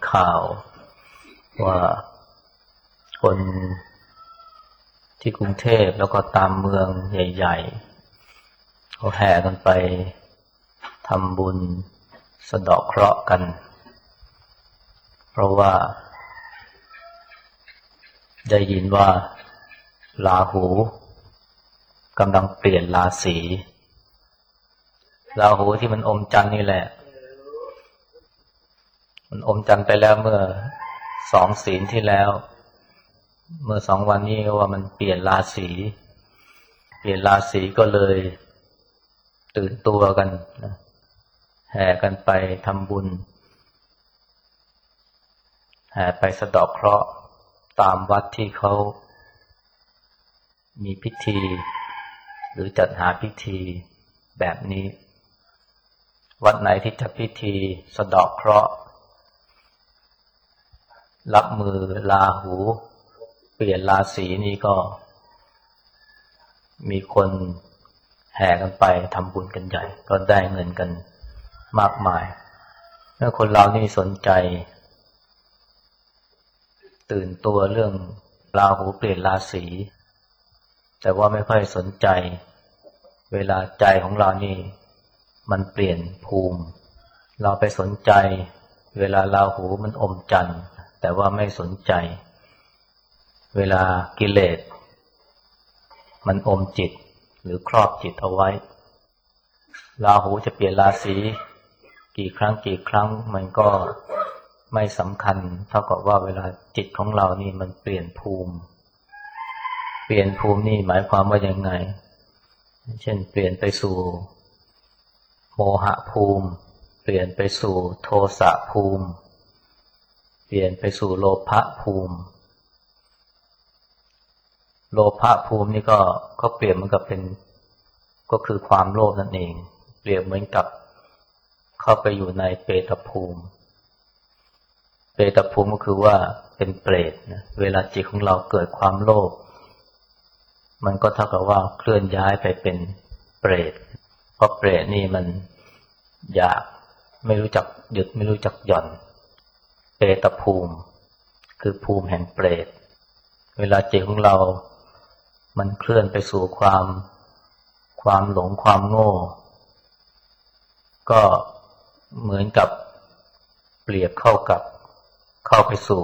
ข่าวว่าคนที่กรุงเทพแล้วก็ตามเมืองใหญ่ๆเขาแห่กันไปทำบุญสะเดาะเคราะห์กันเพราะว่าได้ยินว่าราหูกำลังเปลี่ยนราศีราหูที่มันอมจันทร์นี่แหละมันอมจันทร์ไปแล้วเมื่อ2 ศีลที่แล้วเมื่อ2 วันนี้ว่ามันเปลี่ยนราศีก็เลยตื่นตัวกันนะแห่กันไปทำบุญแห่ไปสะเดาะเคราะห์ตามวัดที่เขามีพิธีหรือจัดหาพิธีแบบนี้วัดไหนที่จัดพิธีสะเดาะเคราะห์รับมือราหูเปลี่ยนราศีนี่ก็มีคนแห่กันไปทำบุญกันใหญ่ก็ได้เงินกันมากมายเมื่อคนเรานี่สนใจตื่นตัวเรื่องราหูเปลี่ยนราศีแต่ว่าไม่ค่อยสนใจเวลาใจของเรานี่มันเปลี่ยนภูมิเราไปสนใจเวลาราหูมันอมจันทร์แต่ว่าไม่สนใจเวลากิเลสมันอมจิตหรือครอบจิตเอาไว้ราหูจะเปลี่ยนราศีกี่ครั้งมันก็ไม่สำคัญเท่ากับว่าเวลาจิตของเรานี่มันเปลี่ยนภูมินี่หมายความว่ายังไงเช่นเปลี่ยนไปสู่โมหะภูมิเปลี่ยนไปสู่โทสะภูมิเปลี่ยนไปสู่โลภะภูมิโลภะภูมินี่ก็เปลี่ยนเหมือนกับเป็นก็คือความโลภนั่นเองเปรียบเหมือนกับเข้าไปอยู่ในเปตภูมิก็คือว่าเป็นเปรตนะเวลาจิตของเราเกิดความโลภมันก็เท่ากับว่าเคลื่อนย้ายไปเป็นเปรตเพราะเปรตนี่มันอยากไม่รู้จักหยุดไม่รู้จักหย่อนเปตภูมิคือภูมิแห่งเปรตเวลาจิตของเรามันเคลื่อนไปสู่ความหลงความโง่ก็เหมือนกับเปรียบเข้าไปสู่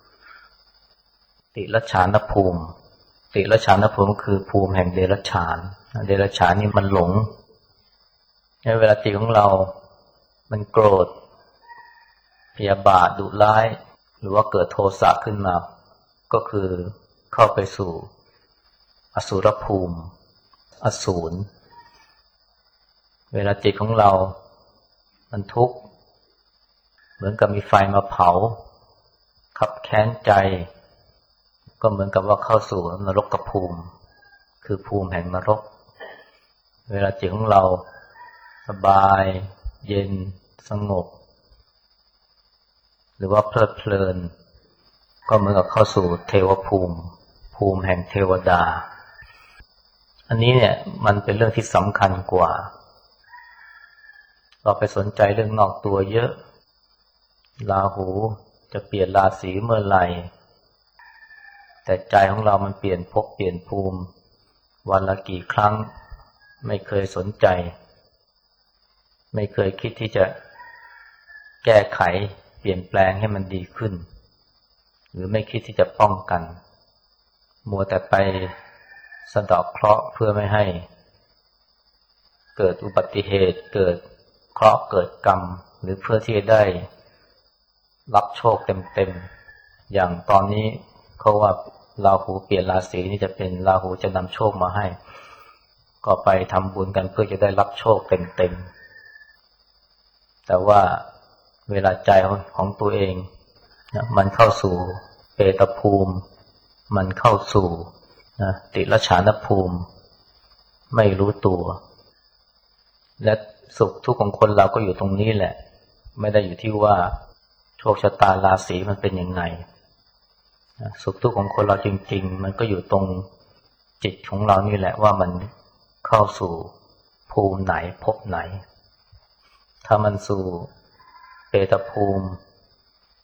ติรัจฉานภูมิก็คือภูมิแห่งเดรัจฉานนี่มันหลงในเวลาจิตของเรามันโกรธพยาบาทดุร้ายหรือว่าเกิดโทสะขึ้นมาก็คือเข้าไปสู่อสุรภูมิอสูรเวลาจิตของเรามันทุกข์เหมือนกับมีไฟมาเผาคับแค้นใจก็เหมือนกับว่าเข้าสู่นรกภูมิคือภูมิแห่งนรกเวลาจิตของเราสบายเย็นสงบหรือว่าเพลิดเพลินก็เหมือนกับเข้าสู่เทวภูมิแห่งเทวดาอันนี้เนี่ยมันเป็นเรื่องที่สำคัญกว่าเราไปสนใจเรื่องนอกตัวเยอะราหูจะเปลี่ยนราศีเมื่อไหร่แต่ใจของเรามันเปลี่ยนภพเปลี่ยนภูมิวันละกี่ครั้งไม่เคยสนใจไม่เคยคิดที่จะแก้ไขเปลี่ยนแปลงให้มันดีขึ้นหรือไม่คิดที่จะป้องกันมัวแต่ไปสะเดาะเคราะห์เพื่อไม่ให้เกิดอุบัติเหตุเกิดเคราะห์เกิดกรรมหรือเพื่อที่จะได้รับโชคเต็มๆอย่างตอนนี้เขาว่าราหูเปลี่ยนราศีนี่จะเป็นราหูจะนำโชคมาให้ก็ไปทำบุญกันเพื่อจะได้รับโชคเต็มๆแต่ว่าเวลาใจของตัวเองมันเข้าสู่เปตภูมิมันเข้าสู่ติรัจฉานภูมิไม่รู้ตัวและสุขทุกข์ของคนเราก็อยู่ตรงนี้แหละไม่ได้อยู่ที่ว่าโชคชะตาราศีมันเป็นยังไงสุขทุกข์ของคนเราจริงๆมันก็อยู่ตรงจิตของเรานี่แหละว่ามันเข้าสู่ภูมิไหนภพไหนถ้ามันสู่เปตภูมิ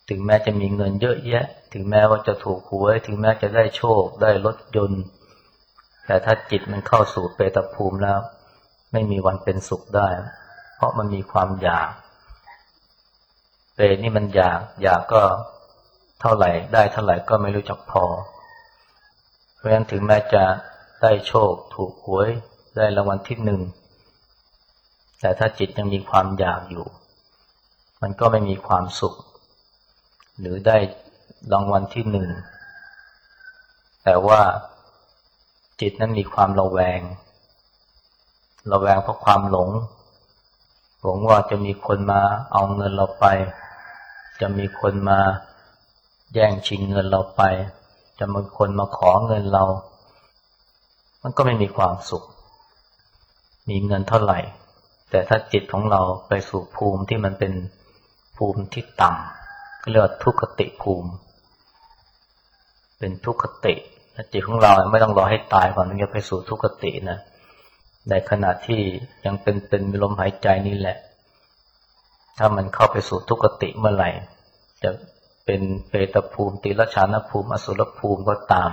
ถึงแม้จะมีเงินเยอะแยะถึงแม้ว่าจะถูกหวยถึงแม้จะได้โชคได้รถยนต์แต่ถ้าจิตมันเข้าสู่เปตภูมิแล้วไม่มีวันเป็นสุขได้เพราะมันมีความอยากเปรตนี่มันอยากก็เท่าไหร่ได้เท่าไหร่ก็ไม่รู้จักพอเพราะฉะนั้นถึงแม้จะได้โชคถูกหวยได้รางวัลที่หนึ่งแต่ถ้าจิตยังมีความอยากอยู่มันก็ไม่มีความสุขหรือได้รางวัลที่หนึ่งแต่ว่าจิตนั้นมีความระแวงเพราะความหลงว่าจะมีคนมาเอาเงินเราไปจะมีคนมาแย่งชิงเงินเราไปจะมีคนมาขอเงินเรามันก็ไม่มีความสุขมีเงินเท่าไหร่แต่ถ้าจิตของเราไปสู่ภูมิที่มันเป็นภูมิที่ต่ำก็เรียกว่าทุกขติภูมิเป็นทุกขติจิตของเราไม่ต้องรอให้ตายก่อนถึงจะไปสู่ทุกขตินะในขณะที่ยังเป็นมีลมหายใจนี่แหละถ้ามันเข้าไปสู่ทุกขติเมื่อไหร่จะเป็นเปตภูมิติรฉานภูมิอสุรภูมิก็ตาม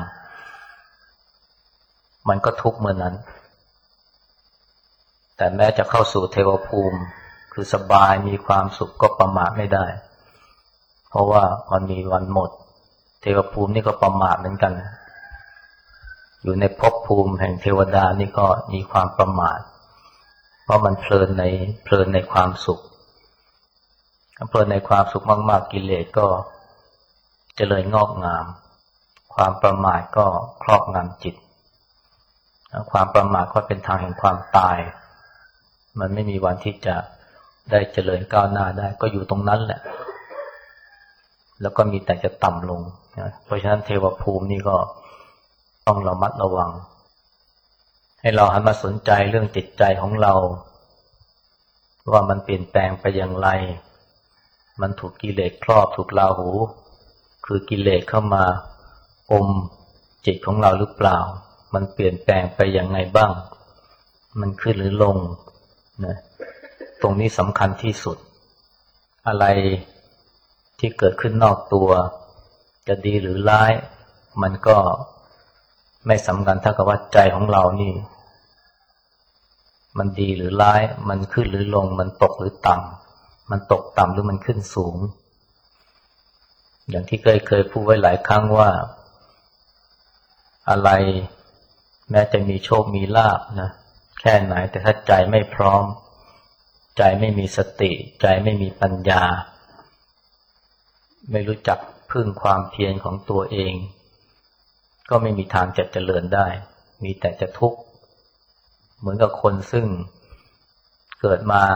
มันก็ทุกข์เมื่อนั้นแต่แม้จะเข้าสู่เทวภูมิคือสบายมีความสุขก็ประมาทไม่ได้เพราะว่าพอมีวันหมดเทวภูมินี่ก็ประมาทเหมือนกันอยู่ในภพภูมิแห่งเทวดานี่ก็มีความประมาทเพราะมันเพลินในความสุขเพลินในความสุขมากๆกิเลสก็เจริญงอกงามความประมาทก็ครอบงำจิตความประมาทก็เป็นทางแห่งความตายมันไม่มีวันที่จะได้เจริญก้าวหน้าได้ก็อยู่ตรงนั้นแหละแล้วก็มีแต่จะต่ำลงนะเพราะฉะนั้นเทวภูมินี่ก็ต้องระมัดระวังให้เราหันมาสนใจเรื่องจิตใจของเราว่ามันเปลี่ยนแปลงไปอย่างไรมันถูกกิเลสครอบถูกราหูคือกิเลสเข้ามาอมจิตของเราหรือเปล่ามันเปลี่ยนแปลงไปอย่างไงบ้างมันขึ้นหรือลงนะตรงนี้สำคัญที่สุดอะไรที่เกิดขึ้นนอกตัวจะดีหรือร้ายมันก็ไม่สำคัญเท่ากับว่าใจของเรานี่มันดีหรือร้ายมันขึ้นหรือลงมันตกหรือต่ำมันตกต่ำหรือมันขึ้นสูงอย่างที่เคยพูดไว้หลายครั้งว่าอะไรแม้จะมีโชคมีลาภนะแค่ไหนแต่ถ้าใจไม่พร้อมใจไม่มีสติใจไม่มีปัญญาไม่รู้จักพึ่งความเพียรของตัวเองก็ไม่มีทางจะเจริญได้มีแต่จะทุกข์เหมือนกับคนซึ่งเกิดมา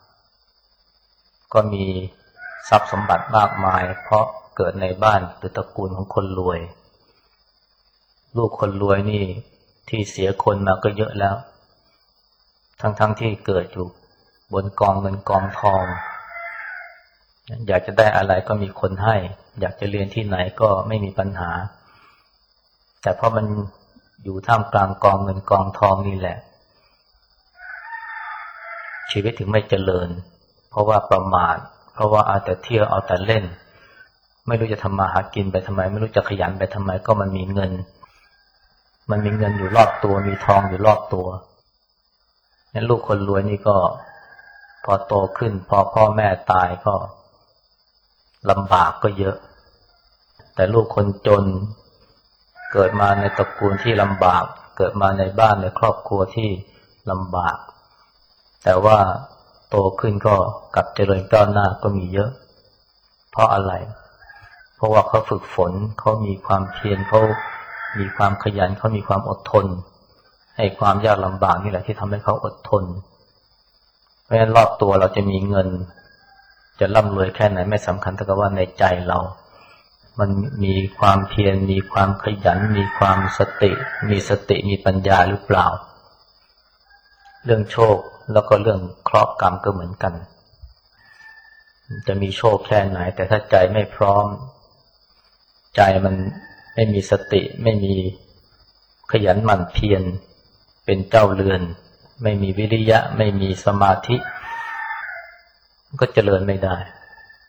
ก็มีทรัพย์สมบัติมากมายเพราะเกิดในบ้านหรือตระกูลของคนรวยลูกคนรวยนี่ที่เสียคนมาก็เยอะแล้วทั้งที่เกิดอยู่บนกองเงินกองทองอยากจะได้อะไรก็มีคนให้อยากจะเรียนที่ไหนก็ไม่มีปัญหาแต่พอมันอยู่ท่ามกลางกองเงินกองทองนี่แหละชีวิตถึงไม่เจริญเพราะว่าประมาทเพราะว่าเอาแต่เที่ยวเอาแต่เล่นไม่รู้จะทำมาหากินไปทำไมไม่รู้จะขยันไปทำไมก็มันมีเงินอยู่รอบตัวมีทองอยู่รอบตัวงั้นลูกคนรวยนี่ก็พอโตขึ้นพอพ่อแม่ตายก็ลำบากก็เยอะแต่ลูกคนจนเกิดมาในตระกูลที่ลำบากเกิดมาในบ้านในครอบครัวที่ลำบากแต่ว่าโตขึ้นก็กลับเจริญก้าวหน้าก็มีเยอะเพราะอะไรเพราะว่าเขาฝึกฝนเขามีความเพียรเขามีความขยันเขามีความอดทนให้ความยากลำบากนี่แหละที่ทำให้เขาอดทนเพราะฉะนั้นรอบตัวเราจะมีเงินจะร่ำรวยแค่ไหนไม่สำคัญเท่ากับว่าในใจเรามันมีความเพียรมีความขยันมีความสติมีปัญญาหรือเปล่าเรื่องโชคแล้วก็เรื่องเคราะห์กรรมก็เหมือนกันจะมีโชคแค่ไหนแต่ถ้าใจไม่พร้อมใจมันไม่มีสติไม่มีขยันหมั่นเพียรเป็นเจ้าเรือนไม่มีวิริยะไม่มีสมาธิก็เจริญไม่ได้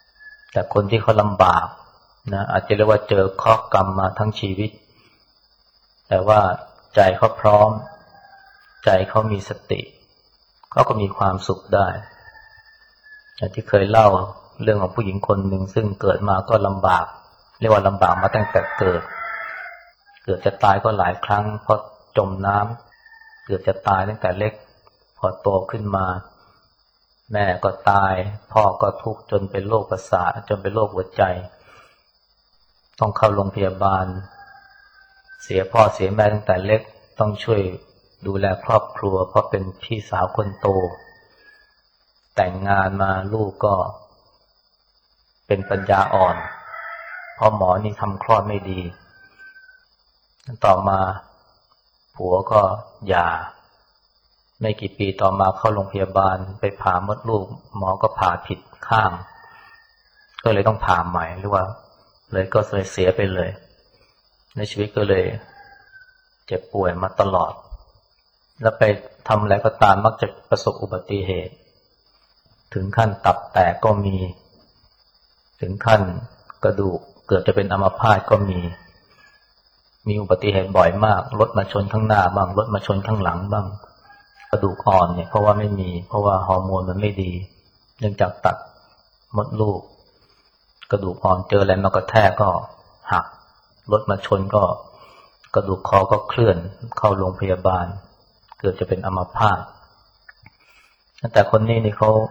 แต่คนที่เขาลำบากนะอาจจะเรียกว่าเจอเคราะห์กรรมมาทั้งชีวิตแต่ว่าใจเขาพร้อมใจเขามีสติเขาก็มีความสุขได้อย่างที่เคยเล่าเรื่องของผู้หญิงคนหนึ่งซึ่งเกิดมาก็ลำบากเรียกว่าลำบากมาตั้งแต่เกิดจะตายก็หลายครั้งเพราะจมน้ำเกือบจะตายตั้งแต่เล็กพอโตขึ้นมาแม่ก็ตายพ่อก็ทุกข์จนเป็นโรคประสาทจนเป็นโรคหัวใจต้องเข้าโรงพยาบาลเสียพ่อเสียแม่ตั้งแต่เล็กต้องช่วยดูแลครอบครัวเพราะเป็นพี่สาวคนโตแต่งงานมาลูกก็เป็นปัญญาอ่อนเพราะหมอนี่ทำคลอดไม่ดีต่อมาผัวก็หย่าไม่กี่ปีต่อมาเข้าโรงพยาบาลไปผ่ามดลูกหมอก็ผ่าผิดข้างก็เลยต้องผ่าใหม่หรือว่าเลยก็เลยเสียไปเลยในชีวิตก็เลยเจ็บป่วยมาตลอดแล้วไปทำอะไรก็ตามมักจะประสบอุบัติเหตุถึงขั้นตับแตกก็มีถึงขั้นกระดูกเกือบจะเป็นอัมพาตก็มีอุบัติเหตุบ่อยมากรถมาชนข้างหน้าบ้างรถมาชนข้างหลังบ้างกระดูกอ่อนเนี่ยเพราะว่าฮอร์โมนมันไม่ดีเนื่องจากตัดมดลูกกระดูกอ่อนเจออะไรมากระแทกก็หักรถมาชนก็กระดูกคอก็เคลื่อนเข้าโรงพยาบาลเกือบจะเป็นอัมพาตแต่คนนี้นี่เขา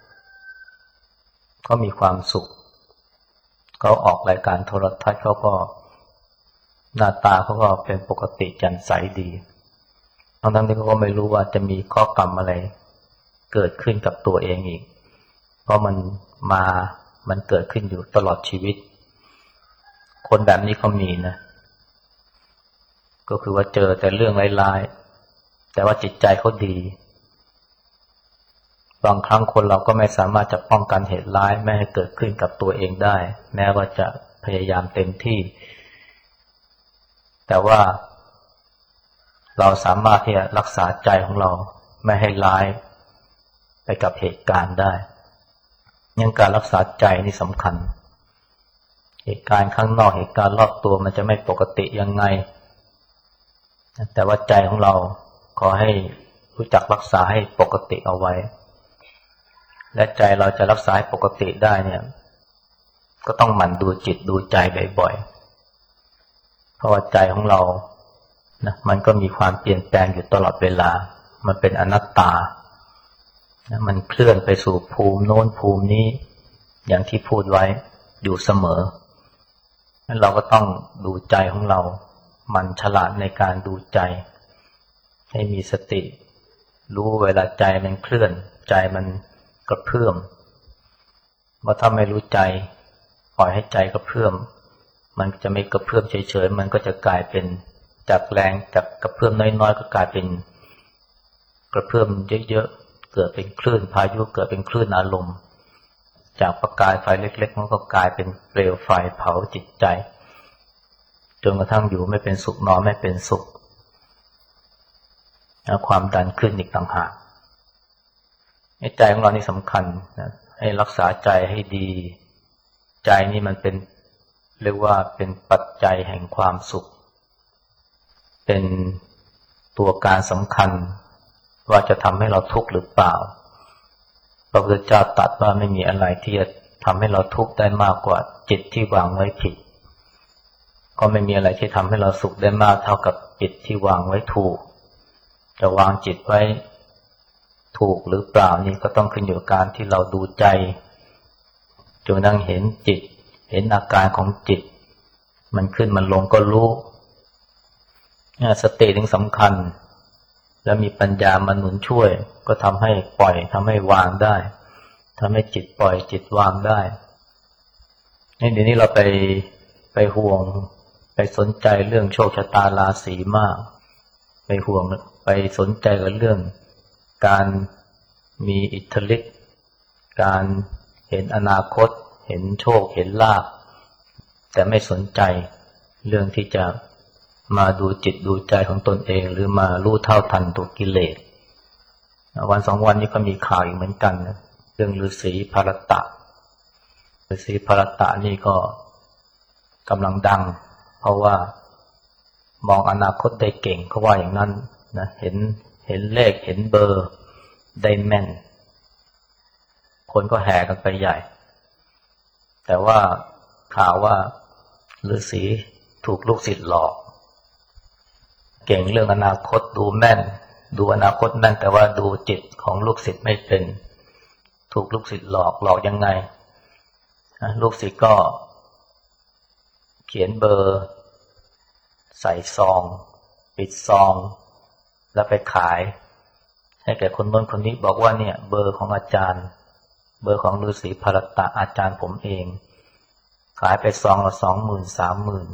มีความสุขเขาออกรายการโทรทัศน์เขาก็หน้าตาเขาก็เป็นปกติแจ่มใสดีทั้งที่เขาก็ไม่รู้ว่าจะมีข้อกรรมอะไรเกิดขึ้นกับตัวเองอีกเพราะมันเกิดขึ้นอยู่ตลอดชีวิตคนแบบนี้เขามีนะก็คือว่าเจอแต่เรื่องร้ายๆแต่ว่าจิตใจเขาดีบางครั้งคนเราก็ไม่สามารถจะป้องกันเหตุร้ายไม่ให้เกิดขึ้นกับตัวเองได้แม้ว่าจะพยายามเต็มที่แต่ว่าเราสามารถที่จะรักษาใจของเราไม่ให้ร้ายไปกับเหตุการณ์ได้ยังการรักษาใจนี่สำคัญเหตุการณ์ข้างนอกเหตุการณ์รอบตัวมันจะไม่ปกติยังไงแต่ว่าใจของเราขอให้รู้จักรักษาให้ปกติเอาไว้และใจเราจะรักษาให้ปกติได้เนี่ยก็ต้องหมั่นดูจิตดูใจบ่อยๆเพราะว่าใจของเรานะมันก็มีความเปลี่ยนแปลงอยู่ตลอดเวลามันเป็นอนัตตานะมันเคลื่อนไปสู่ภูมิโน้นภูมินี้อย่างที่พูดไว้อยู่เสมอนั้นเราก็ต้องดูใจของเรามันฉลาดในการดูใจให้มีสติรู้เวลาใจมันเคลื่อนใจมันกระเพื่อมว่าถ้าไม่รู้ใจปล่อยให้ใจกระเพื่อมมันจะไม่กระเพื่อมเฉยๆมันก็จะกลายเป็นจากแรงจากกระเพื่อมน้อยๆก็กลายเป็นกระเพื่อมเยอะๆเกิดเป็นคลื่นพายุเกิดเป็นคลื่นอารมณ์จากประกายไฟเล็กๆมันก็กลายเป็นเปลวไฟเผาจิตใจจนกระทั่งอยู่ไม่เป็นสุขนอนไม่เป็นสุขความดันขึ้นอีกต่างหากใจของเรานี่สำคัญนะให้รักษาใจให้ดีใจนี่มันเป็นเรียกว่าเป็นปัจจัยแห่งความสุขเป็นตัวการสำคัญว่าจะทำให้เราทุกข์หรือเปล่าพระพุทธเจ้าตรัสว่าไม่มีอะไรที่จะทำให้เราทุกข์ได้มากกว่าจิตที่วางไว้ผิดก็ไม่มีอะไรที่ทำให้เราสุขได้มากเท่ากับจิตที่วางไว้ถูกจะวางจิตไว้ถูกหรือเปล่านี่ก็ต้องขึ้นอยู่กับการที่เราดูใจจนนั่งเห็นจิตเห็นอาการของจิตมันขึ้นมันลงก็รู้สติถึงสำคัญแล้วมีปัญญามาหนุนช่วยก็ทำให้ปล่อยทำให้วางได้ทำให้จิตปล่อยจิตวางได้เดี๋ยวนี้เราไปห่วงไปสนใจเรื่องโชคชะตาราศีมากไปห่วงไปสนใจกับเรื่องการมีอิทธิฤทธิ์การเห็นอนาคตเห็นโชคเห็นลาภแต่ไม่สนใจเรื่องที่จะมาดูจิตดูใจของตนเองหรือมารู้เท่าทันตัวกิเลสวันสองวันนี้ก็มีข่าวอีกเหมือนกันนะเรื่องฤาษีภารตะไปฤาษีภรตะนี่ก็กำลังดังเพราะว่ามองอนาคตได้เก่งเขาว่าอย่างนั้นนะเห็นเลขเห็นเบอร์ได้แม่นคนก็แห่กันไปใหญ่แต่ว่าข่าวว่าฤาษีถูกลูกศิษย์หลอกเก่งเรื่องอนาคตดูแม่นดูอนาคตแม่นแต่ว่าดูจิตของลูกศิษย์ไม่เป็นถูกลูกศิษย์หลอกยังไงลูกศิษย์ก็เขียนเบอร์ใส่ซองปิดซองแล้วไปขายให้แก่คนโน้นคนนี้บอกว่าเนี่ยเบอร์ของอาจารย์เบอร์ของฤาษีภรตะอาจารย์ผมเองขายไปซองละ20,000 30,000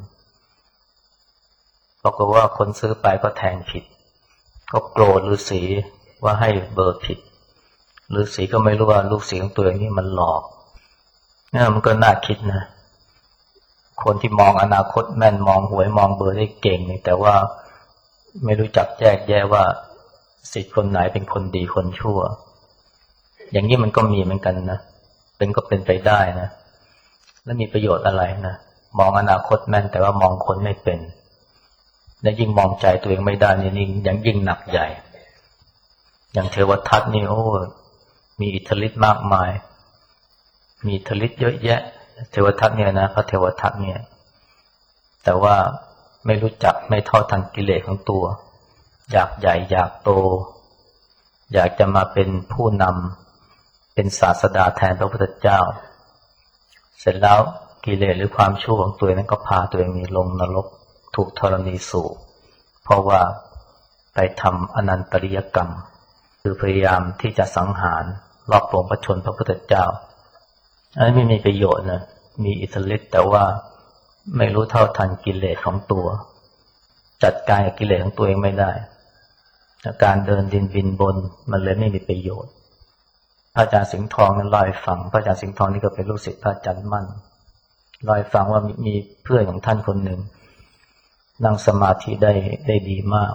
ปรากฏว่าคนซื้อไปก็แทงผิดก็โกรธฤาษีว่าให้เบอร์ผิดฤาษีก็ไม่รู้ว่าลูกศิษย์ของตัวเองนี่มันหลอกเนี่ยมันก็น่าคิดนะคนที่มองอนาคตแม่นมองหวยมองเบอร์ได้เก่งนี่แต่ว่าไม่รู้จักแยกแยะว่าศิษย์คนไหนเป็นคนดีคนชั่วอย่างนี้มันก็มีเหมือนกันนะก็เป็นไปได้นะแล้วมีประโยชน์อะไรนะมองอนาคตแม่นแต่ว่ามองคนไม่เป็นและยิ่งมองใจตัวเองไม่ได้นี่ยิ่งหนักใหญ่อย่างเทวทัตนี่โอ้มีอิทธิฤทธิ์มากมายมีอิทธิฤทธิ์เยอะแยะเทวทัตเนี่ยนะพระเทวทัตเนี่ยแต่ว่าไม่รู้จักไม่เท่าทันกิเลสของตัวอยากใหญ่อยากโตอยากจะมาเป็นผู้นำเป็นศาสดาแทนพระพุทธเจ้าเสร็จแล้วกิเลสหรือความชั่วของตัวนั้นก็พาตัวเองนี้ลงนรกถูกธรณีสูบเพราะว่าไปทำอนันตริยกรรมคือพยายามที่จะสังหารลอบโกงพระชนพระพุทธเจ้าอันนี้ไม่มีประโยชน์นะมีอิทธิฤทธิ์แต่ว่าไม่รู้เท่าทันกิเลสของตัวจัดการกับกิเลสของตัวเองไม่ได้การเดินดินบินบนมันเลยไม่มีประโยชน์พระอาจารย์สิงห์ทองนั้นเล่าให้ฟังพระอาจารย์สิงห์ทองนี่ก็เป็นลูกศิษย์พระอาจารย์มั่นเล่าให้ฟังว่ามีเพื่อนของท่านคนหนึ่งนั่งสมาธิได้ดีมาก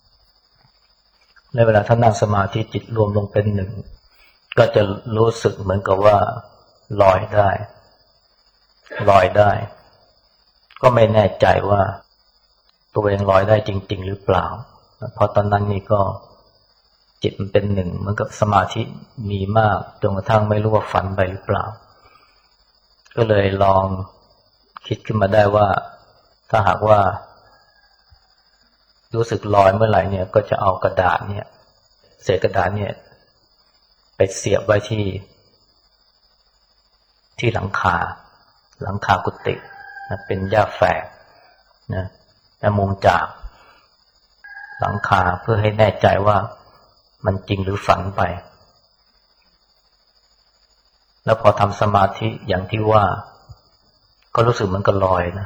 และเวลาท่านนั่งสมาธิจิตรวมลงเป็นหนึ่งก็จะรู้สึกเหมือนกับว่าลอยได้ก็ไม่แน่ใจว่าตัวเองลอยได้จริงๆหรือเปล่าเพราะตอนนั้นนี่ก็จิตมันเป็นหนึ่งเหมือนกับสมาธิมีมากจนกระทั่งไม่รู้ว่าฝันไปหรือเปล่าก็เลยลองคิดขึ้นมาได้ว่าถ้าหากว่ารู้สึกลอยเมื่อไหร่เนี่ยก็จะเอากระดาษเนี่ยเศษกระดาษเนี่ยไปเสียบไว้ที่หลังคากุฏินะเป็นหญ้าแฝกนะและมุงจากหลังคาเพื่อให้แน่ใจว่ามันจริงหรือฝันไปแล้วพอทำสมาธิอย่างที่ว่าก็รู้สึกเหมือนกับลอยนะ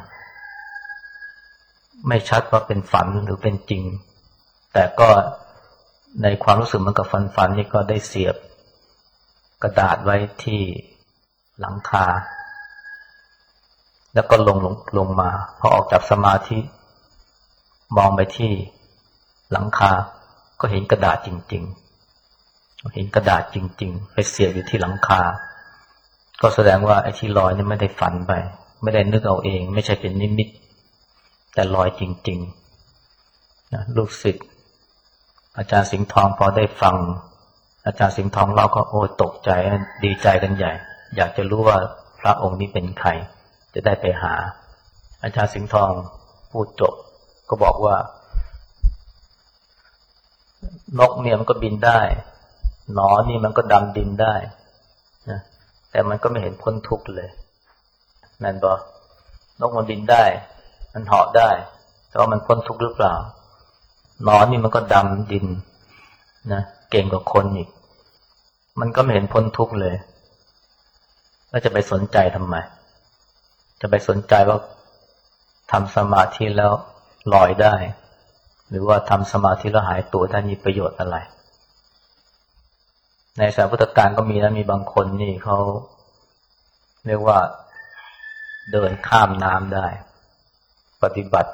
ไม่ชัดว่าเป็นฝันหรือเป็นจริงแต่ก็ในความรู้สึกเหมือนกับฝันนี่ก็ได้เสียบกระดาษไว้ที่หลังคาแล้วก็ลงมาพอออกจากสมาธิมองไปที่หลังคาก็เห็นกระดาษจริงๆไปเสียบอยู่ที่หลังคาก็แสดงว่าไอ้ที่ลอยนี่ไม่ได้ฝันไปไม่ได้นึกเอาเองไม่ใช่เป็นนิมิตแต่ลอยจริงๆนะลูกศิษย์อาจารย์สิงห์ทองพอได้ฟังอาจารย์สิงห์ทองเล่าก็โอ้ตกใจดีใจกันใหญ่อยากจะรู้ว่าพระองค์นี้เป็นใครจะได้ไปหาอาจารย์สิงห์ทองพูดจบก็บอกว่านกเนี่ยมันก็บินได้หนอนนี่มันก็ดำดินได้นะแต่มันก็ไม่เห็นพ้นทุกข์เลยนั่นบอกนกมันบินได้มันเหาะได้แต่ว่ามันพ้นทุกข์หรือเปล่าหนอนนี่มันก็ดำดินนะเก่งกว่าคนอีกมันก็ไม่เห็นพ้นทุกข์เลยแล้วจะไปสนใจทำไมจะไปสนใจว่าทำสมาธิแล้วลอยได้หรือว่าทำสมาธิแล้วหายตัวได้มีประโยชน์อะไรในสายพุทธการก็มีนะมีบางคนนี่เขาเรียกว่าเดินข้ามน้ำได้ปฏิบั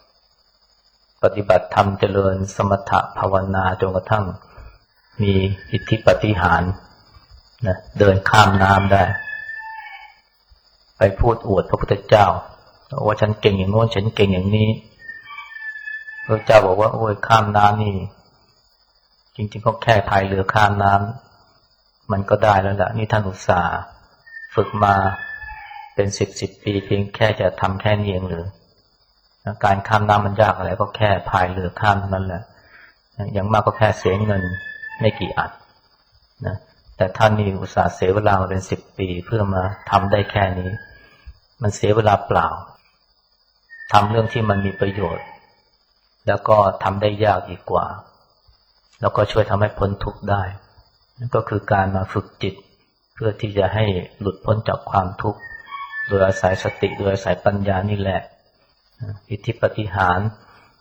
ติธรรมเจริญสมถะภาวนาจนกระทั่งมีอิทธิปาฏิหาริย์นะเดินข้ามน้ำได้ไปพูดอวดพระพุทธเจ้าว่าฉันเก่งอย่างโน้นฉันเก่งอย่างนี้พระเจ้าบอกว่าโอ้ยข้ามน้ำนี่จริงๆก็แค่พายเรือข้ามน้ำมันก็ได้แล้วล่ะนี่ท่านอุตส่าห์ฝึกมาเป็น10 ปีเพียงแค่จะทำแค่นี้เองหรือการข้ามน้ำมันยากอะไรก็แค่พายเรือข้ามนั่นแหละอย่างมากก็แค่เสียเงินไม่กี่อัดนะแต่ท่านนี่อุตส่าห์เสียเวลามาเป็น10 ปีเพื่อมาทำได้แค่นี้มันเสียเวลาเปล่าทำเรื่องที่มันมีประโยชน์แล้วก็ทำได้ยากดีกว่าแล้วก็ช่วยทำให้พ้นทุกข์ได้นั่นก็คือการมาฝึกจิตเพื่อที่จะให้หลุดพ้นจากความทุกข์โดยอาศัยสติโดยอาศัยปัญญานี่แหละอิทธิปาฏิหาริย์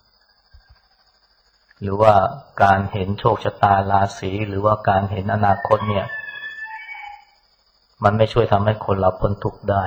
หรือว่าการเห็นโชคชะตาราศีหรือว่าการเห็นอนาคตเนี่ยมันไม่ช่วยทำให้คนเราพ้นทุกข์ได้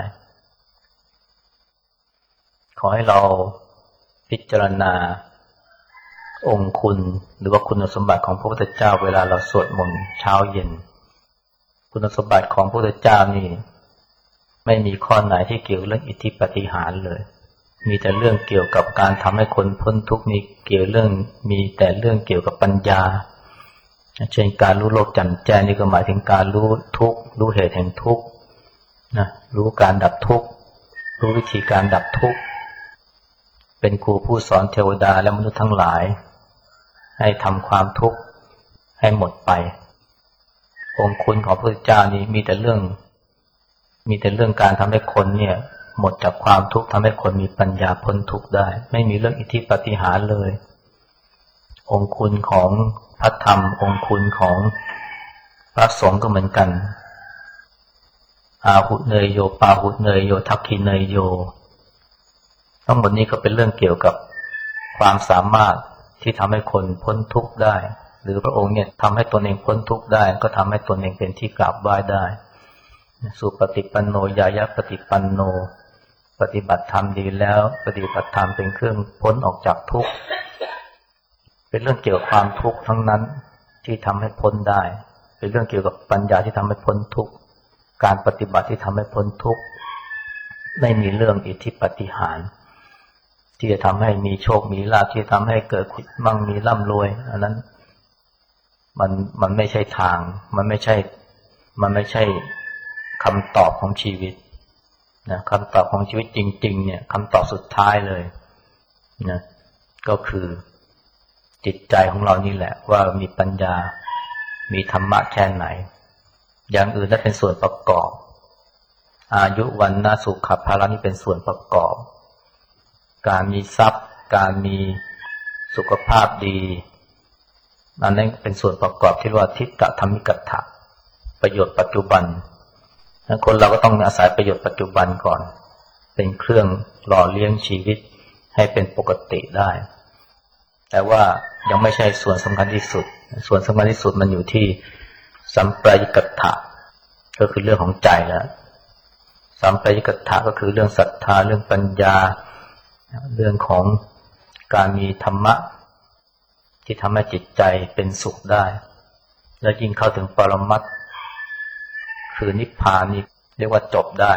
ขอให้เราพิจารณาองค์คุณหรือว่าคุณสมบัติของพระพุทธเจ้าเวลาเราสวดมนต์เช้าเย็นคุณสมบัติของพระพุทธเจ้านี่ไม่มีข้อไหนที่เกี่ยวเรื่องอิทธิปาฏิหาริย์เลยมีแต่เรื่องเกี่ยวกับการทำให้คนพ้นทุกข์มีแต่เรื่องเกี่ยวกับปัญญาเช่นการรู้โลกแจ่มแจ้งนี่ก็หมายถึงการรู้ทุกข์รู้เหตุแห่งทุกข์นะรู้การดับทุกข์รู้วิธีการดับทุกข์เป็นครูผู้สอนเทวดาและมนุษย์ทั้งหลายให้ทำความทุกข์ให้หมดไปองค์คุณของพระพุทธเจ้านี้มีแต่เรื่องการทำให้คนเนี่ยหมดจากความทุกข์ทำให้คนมีปัญญาพ้นทุกข์ได้ไม่มีเรื่องอิทธิปาฏิหาริย์เลยองค์คุณของพระธรรมองค์คุณของพระสงฆ์ก็เหมือนกันอาหุเนยโยปาหุเนยโยทักขิเนยโยทั้งหมดนี้ก็เป็นเรื่องเกี่ยวกับความสามารถที่ทำให้คนพ้นทุกข์ได้หรือพระองค์เนี่ยทำให้ตนเองพ้นทุกข์ได้ก็ทำให้ตนเองเป็นที่กราบไหว้ได้สุปฏิปันโนยายะปฏิปันโนปฏิบัติธรรมดีแล้วปฏิบัติธรรมเป็นเครื่องพ้นออกจากทุกข์เป็นเรื่องเกี่ยวกับความทุกข์ทั้งนั้นที่ทำให้พ้นได้เป็นเรื่องเกี่ยวกับปัญญาที่ทำให้พ้นทุกข์การปฏิบัติที่ทำให้พ้นทุกข์ไม่มีเรื่องอิทธิปาฏิหาริย์ที่จะทำให้มีโชคมีลาภที่จะทำให้เกิดมั่งมีร่ำรวยอันนั้นมันไม่ใช่ทางมันไม่ใช่คำตอบของชีวิตนะคำตอบของชีวิตจริงๆเนี่ยคำตอบสุดท้ายเลยนะก็คือจิตใจของเรานี่แหละว่ามีปัญญามีธรรมะแค่ไหนอย่างอื่นนั้นเป็นส่วนประกอบอายุวันนะสุขภาระนี่เป็นส่วนประกอบการมีทรัพย์การมีสุขภาพดีอันนั้นเป็นส่วนประกอบที่เรียกว่าทิฏฐธรรมิกัตถะประโยชน์ปัจจุบันคนเราก็ต้องอาศัยประโยชน์ปัจจุบันก่อนเป็นเครื่องหล่อเลี้ยงชีวิตให้เป็นปกติได้แต่ว่ายังไม่ใช่ส่วนสำคัญที่สุดส่วนสำคัญที่สุดมันอยู่ที่สัมปรายกัตถะก็คือเรื่องของใจแล้วสัมปรายกัตถะก็คือเรื่องศรัทธาเรื่องปัญญาเรื่องของการมีธรรมะที่ทำให้จิตใจเป็นสุขได้และยิ่งเข้าถึงปรมัตถ์คือนิพพานนี่เรียกว่าจบได้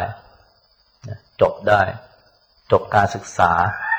จบการศึกษา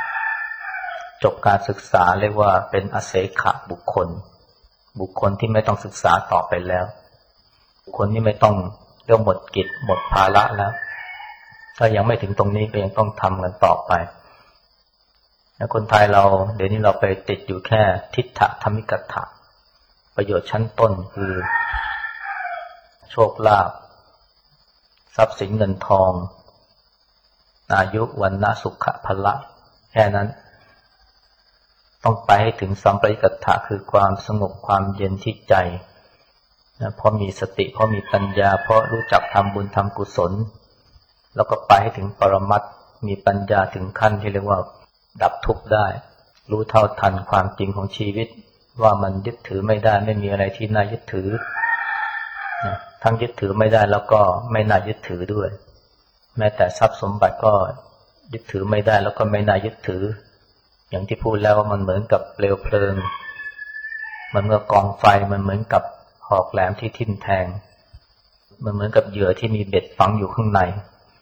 เรียกว่าเป็นอเสขะบุคคลที่ไม่ต้องศึกษาต่อไปแล้วบุคคลที่ไม่ต้องเรื่องหมดกิจหมดภาระแล้วถ้ายังไม่ถึงตรงนี้ก็ยังต้องทำกันต่อไปคนไทยเราเดี๋ยวนี้เราไปติดอยู่แค่ทิฏฐธรรมิกัตถะประโยชน์ชั้นต้นคือโชคลาภทรัพย์สินเงินทองอายุวันนะสุขภละแค่นั้นต้องไปให้ถึงสัมปรายกัตถะคือความสงบความเย็นที่ใจนะเพราะมีสติเพราะมีปัญญาเพราะรู้จักทำบุญทำกุศลแล้วก็ไปให้ถึงปรมัตถ์มีปัญญาถึงขั้นที่เรียกว่าดับทุกข์ได้รู้เท่าทันความจริงของชีวิตว่ามันยึดถือไม่ได้ไม่มีอะไรที่น่ายึดถือทั้งยึดถือไม่ได้แล้วก็ไม่น่ายึดถือด้วยแม้แต่ทรัพย์สมบัติก็ยึดถือไม่ได้แล้วก็ไม่น่ายึดถืออย่างที่พูดแล้วว่ามันเหมือนกับเปลวเพลิงมันเมื่อกองไฟมันเหมือนกับหอกแหลมที่ทิ่มแทงมันเหมือนกับเหยื่อที่มีเบ็ดฝังอยู่ข้างใน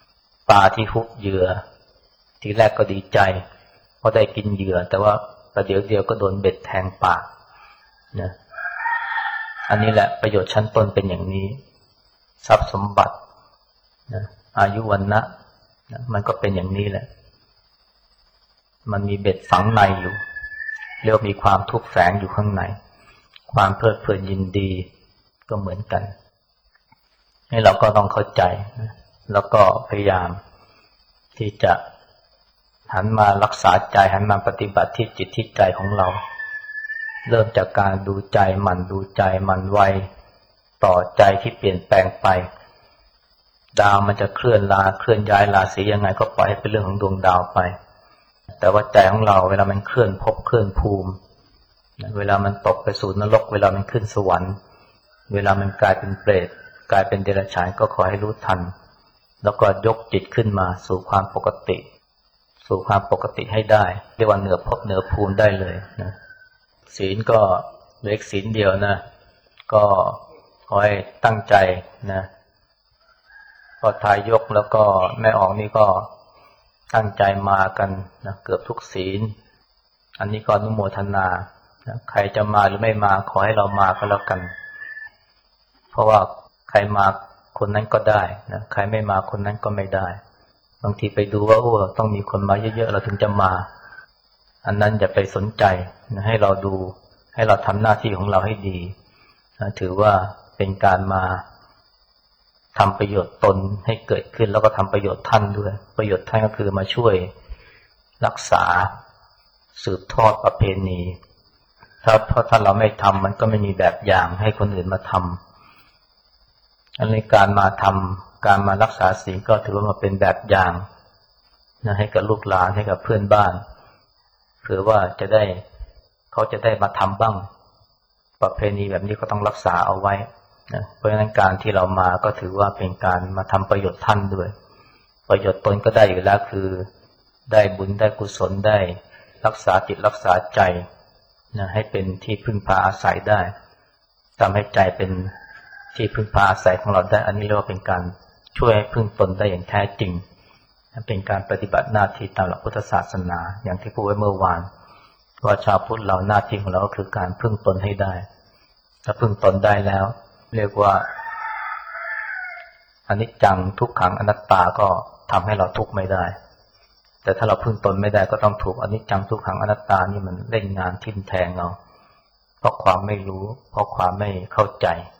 ปลาที่ฮุบเหยื่อทีแรกก็ดีใจเพราะได้กินเหยื่อแต่ว่าประเดี๋ยวเดียวก็โดนเบ็ดแทงปากนะอันนี้แหละประโยชน์ชั้นต้นเป็นอย่างนี้ทรัพย์สมบัตินะอายุวันนะมันก็เป็นอย่างนี้แหละมันมีเบ็ดฝังในอยู่เรียกมีความทุกข์แฝงอยู่ข้างในความเพลิดเพลินยินดีก็เหมือนกันให้เราก็ต้องเข้าใจนะแล้วก็พยายามที่จะหันมารักษาใจหันมาปฏิบัติที่จิตที่ใจของเราเริ่มจากการดูใจหมั่นดูใจหมั่นไวต่อใจที่เปลี่ยนแปลงไปดาวมันจะเคลื่อนย้ายราศียังไงก็ปล่อยให้เป็นเรื่องของดวงดาวไปแต่ว่าใจของเราเวลามันเคลื่อนภพเคลื่อนภูมิเวลามันตกไปสู่นรกเวลามันขึ้นสวรรค์เวลามันกลายเป็นเปรตกลายเป็นเดรัจฉานก็ขอให้รู้ทันแล้วก็ยกจิตขึ้นมาสู่ความปกติให้ได้เรียกว่าเหนือภพเหนือภูมิได้เลยนะศีลก็เล็กศีลเดียวนะก็ขอให้ตั้งใจนะพอทายยกแล้วก็แม่ออกนี่ก็ตั้งใจมากันนะเกือบทุกศีลอันนี้ก็อนุโมทนานะใครจะมาหรือไม่มาขอให้เรามาก็แล้วกันเพราะว่าใครมาคนนั้นก็ได้นะใครไม่มาคนนั้นก็ไม่ได้บางทีไปดูว่าต้องมีคนมาเยอะๆเราถึงจะมาอันนั้นอย่าไปสนใจนะให้เราดูให้เราทำหน้าที่ของเราให้ดีนะถือว่าเป็นการมาทำประโยชน์ตนให้เกิดขึ้นแล้วก็ทำประโยชน์ท่านด้วยประโยชน์ท่านก็คือมาช่วยรักษาสืบทอดประเพณีเพราะถ้าเราไม่ทำมันก็ไม่มีแบบอย่างให้คนอื่นมาทำอันนี้การมารักษาศีลก็ถือว่ามาเป็นแบบอย่างนะให้กับลูกหลานให้กับเพื่อนบ้านเผื่อว่าเขาจะได้มาทำบ้างประเพณีแบบนี้ก็ต้องรักษาเอาไว้นะเพราะฉะนั้นการที่เรามาก็ถือว่าเป็นการมาทำประโยชน์ท่านด้วยประโยชน์ตนก็ได้อยู่แล้วคือได้บุญได้กุศลได้รักษาจิตรักษาใจนะให้เป็นที่พึ่งพาอาศัยได้ทำให้ใจเป็นที่พึ่งพาอาศัยของเราได้อันนี้เรียกว่าเป็นการช่วยให้พึ่งตนได้อย่างแท้จริงเป็นการปฏิบัติหน้าที่ตามหลักพุทธศาสนาอย่างที่พูดไว้เมื่อวานว่าชาวพุทธเราหน้าที่ของเราก็คือการพึ่งตนให้ได้ถ้าพึ่งตนได้แล้วเรียกว่าอนิจจังทุกขังอนัตตาก็ทำให้เราทุกข์ไม่ได้แต่ถ้าเราพึ่งตนไม่ได้ก็ต้องถูกอนิจจังทุกขังอนัตตานี่มันเล่นงานทิ่มแทงเราเพราะความไม่รู้เพราะความไม่เข้าใจ